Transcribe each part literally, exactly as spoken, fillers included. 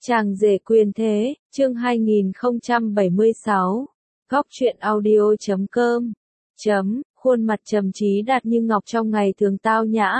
Chàng rể quyền thế, chương hai nghìn không trăm bảy mươi sáu, góc truyện audio chấm com, chấm, khuôn mặt trầm trí đạt như ngọc trong ngày thường tao nhã.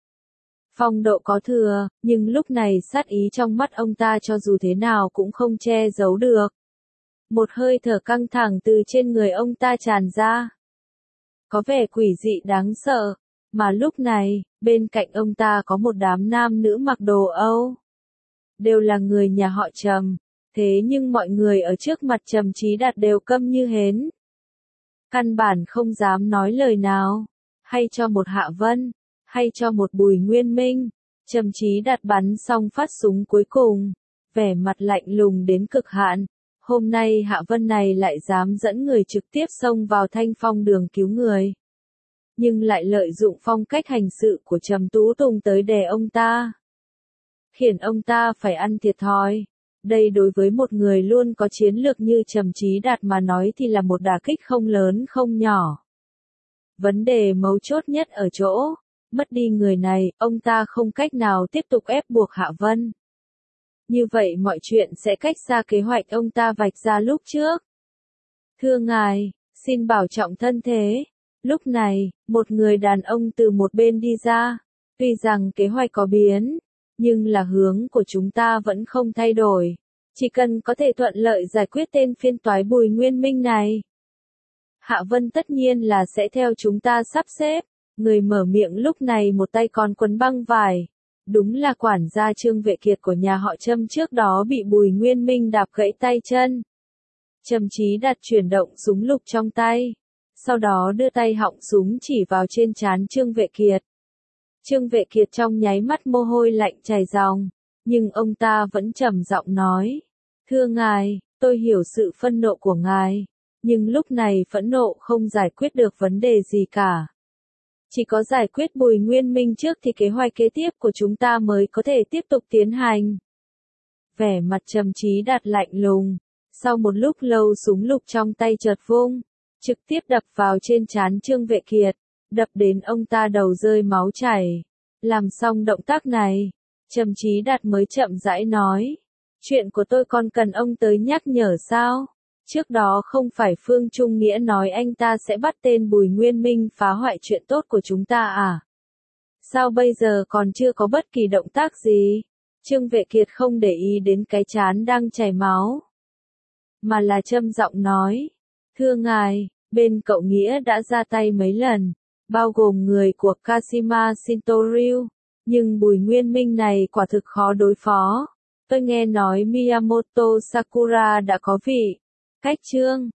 Phong độ có thừa, nhưng lúc này sát ý trong mắt ông ta cho dù thế nào cũng không che giấu được. Một hơi thở căng thẳng từ trên người ông ta tràn ra. Có vẻ quỷ dị đáng sợ, mà lúc này, bên cạnh ông ta có một đám nam nữ mặc đồ Âu. Đều là người nhà họ Trầm, thế nhưng mọi người ở trước mặt Trầm Trí Đạt đều câm như hến. Căn bản không dám nói lời nào, hay cho một Hạ Vân, hay cho một Bùi Nguyên Minh. Trầm Trí Đạt bắn xong phát súng cuối cùng, vẻ mặt lạnh lùng đến cực hạn. Hôm nay Hạ Vân này lại dám dẫn người trực tiếp xông vào Thanh Phong đường cứu người. Nhưng lại lợi dụng phong cách hành sự của Trầm Tú Tùng tới đè ông ta. Khiến ông ta phải ăn thiệt thòi. Đây đối với một người luôn có chiến lược như Trầm Trí Đạt mà nói thì là một đả kích không lớn không nhỏ. Vấn đề mấu chốt nhất ở chỗ, mất đi người này, ông ta không cách nào tiếp tục ép buộc Hạ Vân. Như vậy mọi chuyện sẽ cách xa kế hoạch ông ta vạch ra lúc trước. Thưa ngài, xin bảo trọng thân thế. Lúc này, một người đàn ông từ một bên đi ra. Tuy rằng kế hoạch có biến, nhưng là hướng của chúng ta vẫn không thay đổi. Chỉ cần có thể thuận lợi giải quyết tên phiên toái Bùi Nguyên Minh này. Hạ Vân tất nhiên là sẽ theo chúng ta sắp xếp. Người mở miệng lúc này một tay còn quấn băng vải. Đúng là quản gia Trương Vệ Kiệt của nhà họ Trâm trước đó bị Bùi Nguyên Minh đạp gãy tay chân. Trầm Trí Đạt chuyển động súng lục trong tay. Sau đó đưa tay họng súng chỉ vào trên trán Trương Vệ Kiệt. Trương Vệ Kiệt trong nháy mắt mồ hôi lạnh chảy ròng, nhưng ông ta vẫn trầm giọng nói, thưa ngài, tôi hiểu sự phân nộ của ngài, nhưng lúc này phẫn nộ không giải quyết được vấn đề gì cả. Chỉ có giải quyết Bùi Nguyên Minh trước thì kế hoạch kế tiếp của chúng ta mới có thể tiếp tục tiến hành. Vẻ mặt Trầm Trí Đạt lạnh lùng, sau một lúc lâu súng lục trong tay chợt vung, trực tiếp đập vào trên trán Trương Vệ Kiệt. Đập đến ông ta đầu rơi máu chảy. Làm xong động tác này, Trầm Trí Đạt mới chậm rãi nói, chuyện của tôi còn cần ông tới nhắc nhở sao? Trước đó không phải Phương Trung Nghĩa nói anh ta sẽ bắt tên Bùi Nguyên Minh phá hoại chuyện tốt của chúng ta à? Sao bây giờ còn chưa có bất kỳ động tác gì? Trương Vệ Kiệt không để ý đến cái trán đang chảy máu, mà là trầm giọng nói, thưa ngài, bên cậu Nghĩa đã ra tay mấy lần, bao gồm người của Kashima Shintoryu, nhưng Bùi Nguyên Minh này quả thực khó đối phó. Tôi nghe nói Miyamoto Sakura đã có vị khách trương,